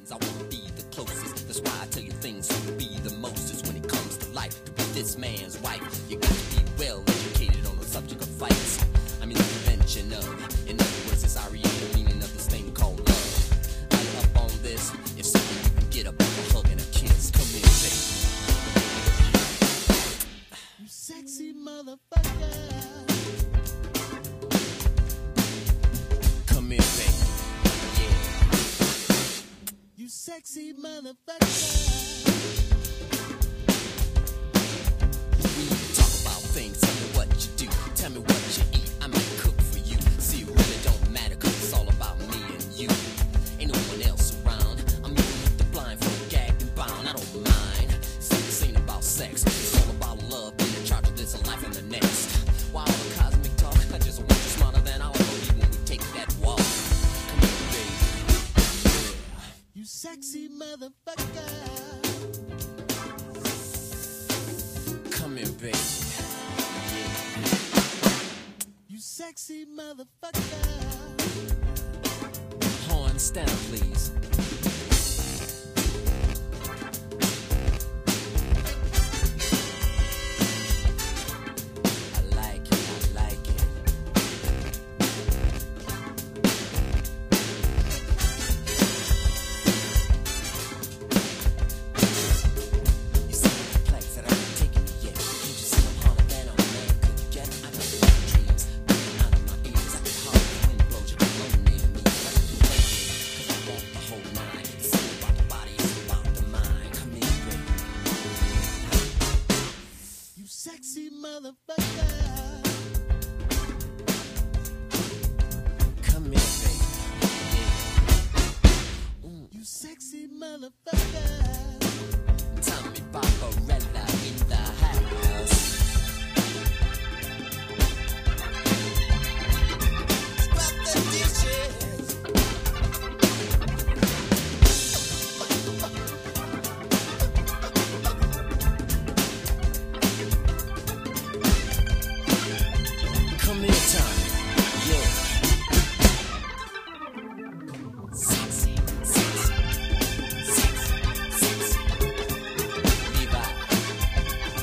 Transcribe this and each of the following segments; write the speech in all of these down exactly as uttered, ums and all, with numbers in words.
I wanna be the closest. That's why I tell you things so to be the mostest when it comes to life. To be this man's wife, you got to be well educated on the subject of fights. I mean the prevention of. In other words, it's R E A, the meaning of this thing called love. Are you up on this? If so, you can get up on a hug and a kiss. Come in, baby. You sexy motherfucker. Come in, baby. Yeah. You sexy motherfucker. We talk about things. Tell me what you do. Tell me what you eat. I might cook for you. See, it really don't matter, cause it's all about me and you. Ain't no one else around. I'm even with the blindfold, gagged and bound. I don't mind. See, this ain't about sex. It's all about love. Being in charge of this and life and the next. Why all the cosmic talk? I just want you smarter than I'll be when we take that walk. Come here, baby. Yeah. You sexy motherfucker. Come here, baby. Yeah. You sexy motherfucker. Horn, stand up, please. I like it, I like it. You see the complex that I haven't taken it yet. Can't you see I'm harder than a man could get? I got the dreams coming out of my ears. I can hardly the wind blows you alone near me. But I do like it, cause I want the whole nine. It's all about the body, it's about the mind. Come in, baby. You sexy motherfucker. Come in, baby. Yeah. Mm. You sexy motherfucker. Tommy Barbarella in the house. Scrap the dishes. Come here, Tommy. Yeah. Sexy, sexy, sexy, sexy. Levi.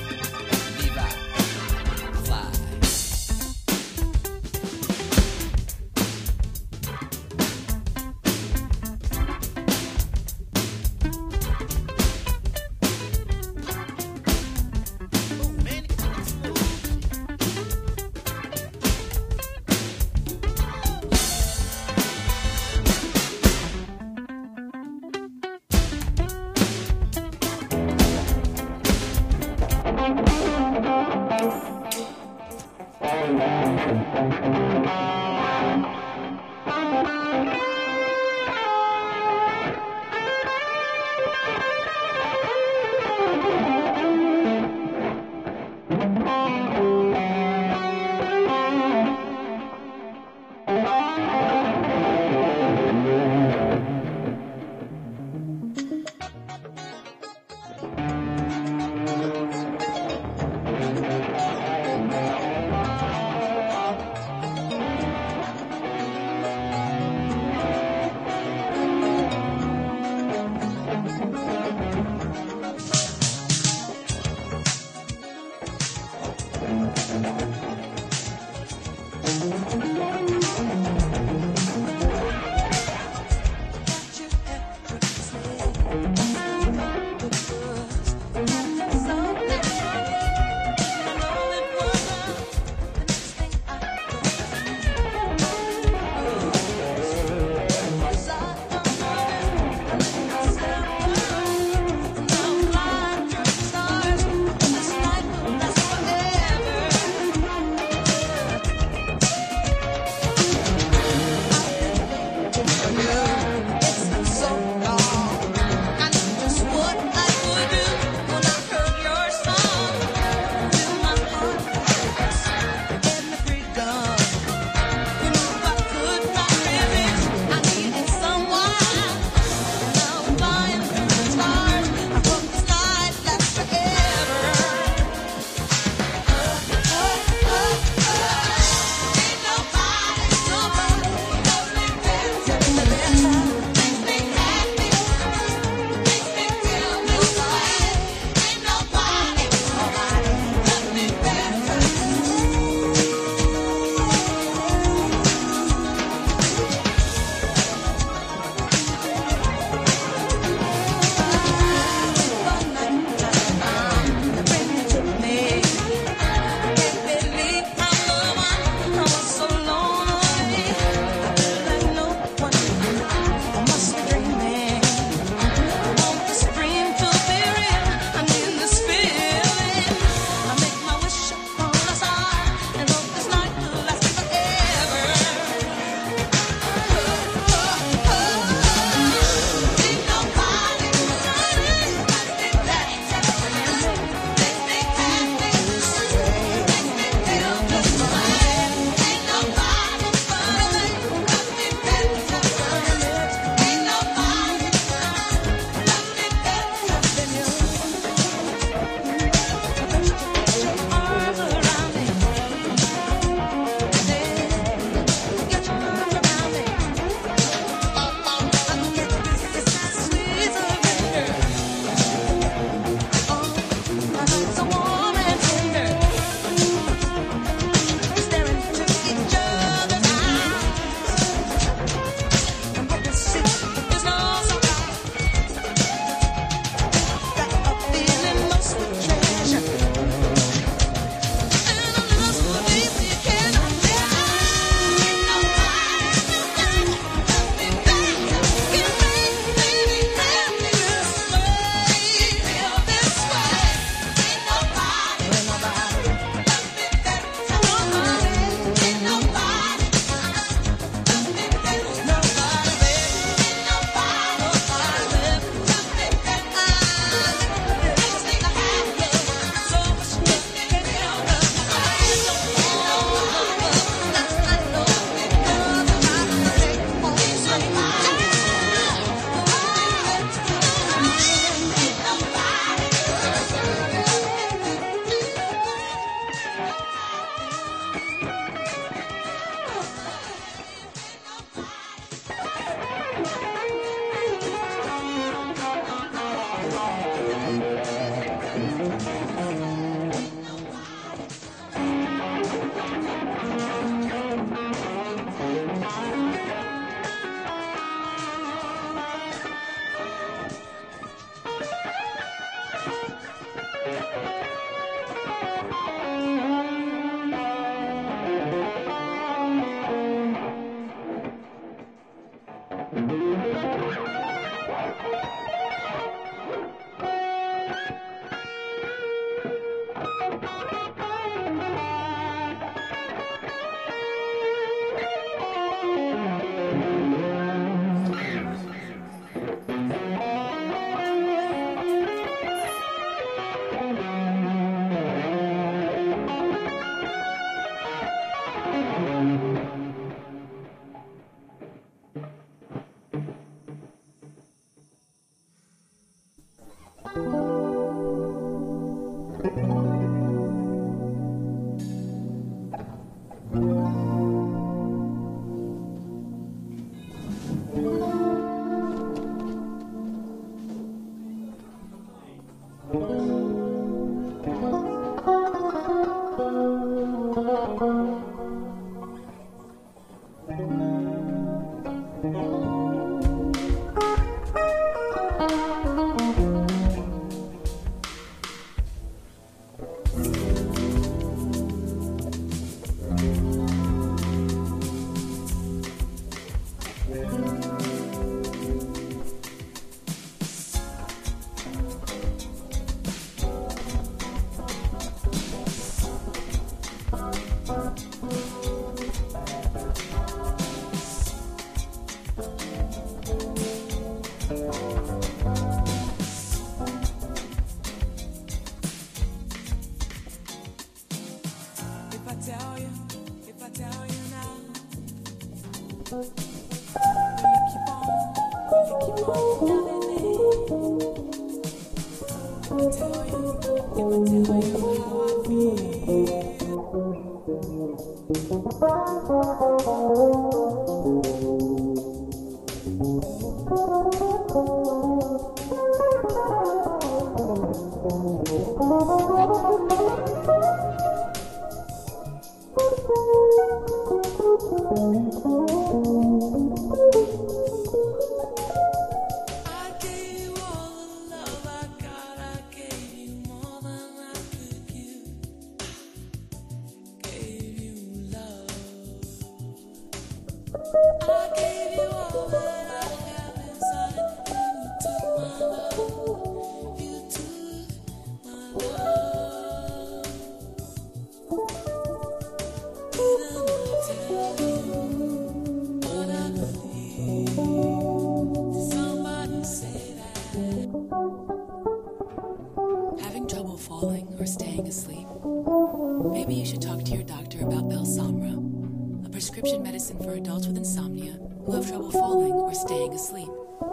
Having trouble falling or staying asleep? Maybe you should talk to your doctor about Belsomra, a prescription medicine for adults with insomnia who have trouble falling or staying asleep.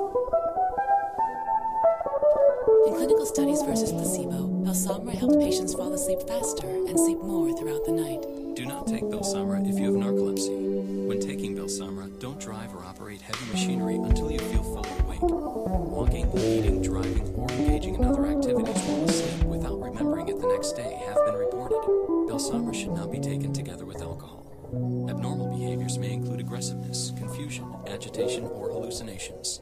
In clinical studies versus placebo, Belsomra helped patients fall asleep faster and sleep more throughout the night. Do not take Belsomra if you have narcolepsy. When taking Belsomra, don't drive or operate heavy machinery until you feel fully awake. Walking, eating, driving, or engaging in other activities while asleep without remembering it the next day have been reported. Belsomra should not be taken together with alcohol. Abnormal behaviors may include aggressiveness, confusion, agitation, or hallucinations.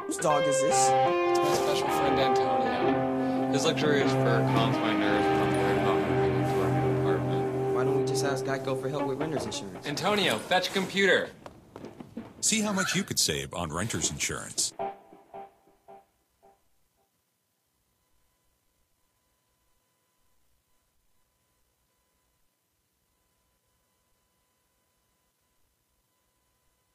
Whose dog is this? It's my special friend Antonio. His luxurious fur calms my nerves when I'm worried about moving into our new apartment. Why don't we just ask Geico for help with renter's insurance? Antonio, fetch a computer. See how much you could save on renter's insurance.